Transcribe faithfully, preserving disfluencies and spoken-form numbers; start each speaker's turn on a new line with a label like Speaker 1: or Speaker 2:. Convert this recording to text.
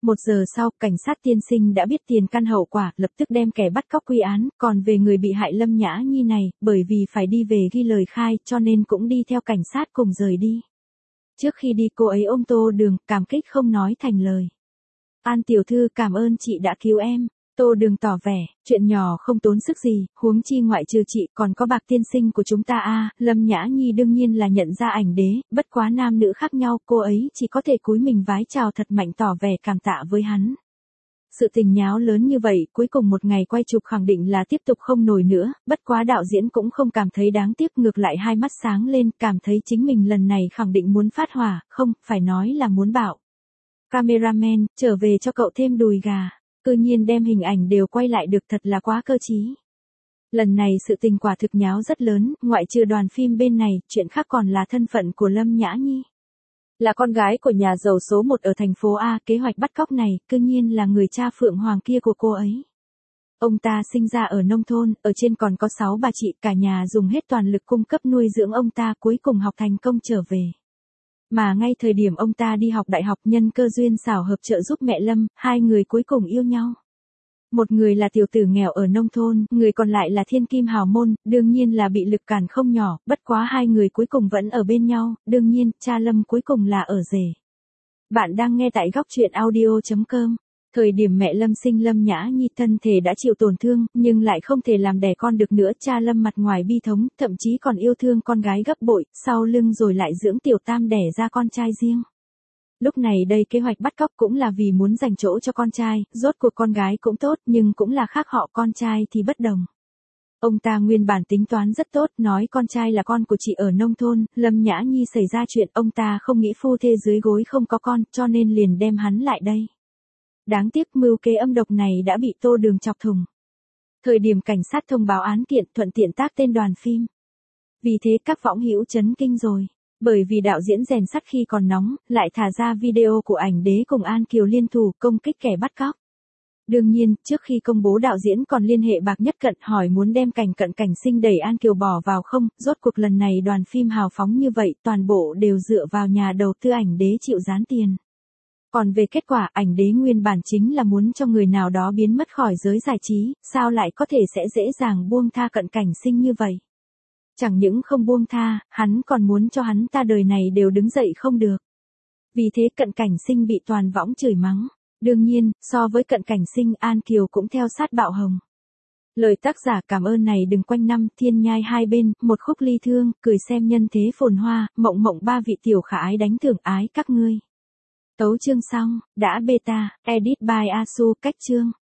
Speaker 1: Một giờ sau, cảnh sát tiên sinh đã biết tiền căn hậu quả, lập tức đem kẻ bắt cóc quy án, còn về người bị hại Lâm Nhã Nhi này, bởi vì phải đi về ghi lời khai, cho nên cũng đi theo cảnh sát cùng rời đi. Trước khi đi cô ấy ôm Tô Đường, cảm kích không nói thành lời. An tiểu thư cảm ơn chị đã cứu em. Tô Đường tỏ vẻ, chuyện nhỏ không tốn sức gì, huống chi ngoại trừ chị còn có Bạc tiên sinh của chúng ta a. À, Lâm Nhã Nhi đương nhiên là nhận ra ảnh đế, bất quá nam nữ khác nhau, cô ấy chỉ có thể cúi mình vái chào thật mạnh tỏ vẻ cảm tạ với hắn. Sự tình nháo lớn như vậy, cuối cùng một ngày quay chụp khẳng định là tiếp tục không nổi nữa, bất quá đạo diễn cũng không cảm thấy đáng tiếc, ngược lại hai mắt sáng lên, cảm thấy chính mình lần này khẳng định muốn phát hỏa, không, phải nói là muốn bảo. Cameraman, trở về cho cậu thêm đùi gà. Cư nhiên đem hình ảnh đều quay lại được, thật là quá cơ trí. Lần này sự tình quả thực nháo rất lớn, ngoại trừ đoàn phim bên này, chuyện khác còn là thân phận của Lâm Nhã Nhi. Là con gái của nhà giàu số một ở thành phố A, kế hoạch bắt cóc này, cư nhiên là người cha Phượng Hoàng kia của cô ấy. Ông ta sinh ra ở nông thôn, ở trên còn có sáu bà chị, cả nhà dùng hết toàn lực cung cấp nuôi dưỡng ông ta, cuối cùng học thành công trở về. Mà ngay thời điểm ông ta đi học đại học, nhân cơ duyên xảo hợp trợ giúp mẹ Lâm, hai người cuối cùng yêu nhau. Một người là tiểu tử nghèo ở nông thôn, người còn lại là thiên kim hào môn, đương nhiên là bị lực cản không nhỏ, bất quá hai người cuối cùng vẫn ở bên nhau, đương nhiên, cha Lâm cuối cùng là ở rể. Bạn đang nghe tại góc truyện audio chấm com. Thời điểm mẹ Lâm sinh Lâm Nhã Nhi thân thể đã chịu tổn thương, nhưng lại không thể làm đẻ con được nữa, cha Lâm mặt ngoài bi thống, thậm chí còn yêu thương con gái gấp bội, sau lưng rồi lại dưỡng tiểu tam đẻ ra con trai riêng. Lúc này đây kế hoạch bắt cóc cũng là vì muốn dành chỗ cho con trai, rốt cuộc con gái cũng tốt nhưng cũng là khác họ, con trai thì bất đồng. Ông ta nguyên bản tính toán rất tốt, nói con trai là con của chị ở nông thôn, Lâm Nhã Nhi xảy ra chuyện, ông ta không nghĩ phu thê dưới gối không có con, cho nên liền đem hắn lại đây. Đáng tiếc mưu kế âm độc này đã bị Tô Đường chọc thủng. Thời điểm cảnh sát thông báo án kiện, thuận tiện tác tên đoàn phim. Vì thế các võng hữu chấn kinh rồi. Bởi vì đạo diễn rèn sắt khi còn nóng, lại thả ra video của ảnh đế cùng An Kiều liên thủ công kích kẻ bắt cóc. Đương nhiên, trước khi công bố đạo diễn còn liên hệ Bạc Nhất Cận hỏi muốn đem cảnh cận cảnh sinh đẩy An Kiều bỏ vào không, rốt cuộc lần này đoàn phim hào phóng như vậy, toàn bộ đều dựa vào nhà đầu tư ảnh đế chịu gián tiền. Còn về kết quả, ảnh đế nguyên bản chính là muốn cho người nào đó biến mất khỏi giới giải trí, sao lại có thể sẽ dễ dàng buông tha cận cảnh sinh như vậy. Chẳng những không buông tha, hắn còn muốn cho hắn ta đời này đều đứng dậy không được. Vì thế cận cảnh sinh bị toàn võng chửi mắng. Đương nhiên, so với cận cảnh sinh, An Kiều cũng theo sát bạo hồng. Lời tác giả cảm ơn này đừng quanh năm, thiên nhai hai bên, một khúc ly thương, cười xem nhân thế phồn hoa, mộng mộng ba vị tiểu khả ái đánh thưởng ái các ngươi. Tấu chương xong, đã beta, edit by Asu, cách chương.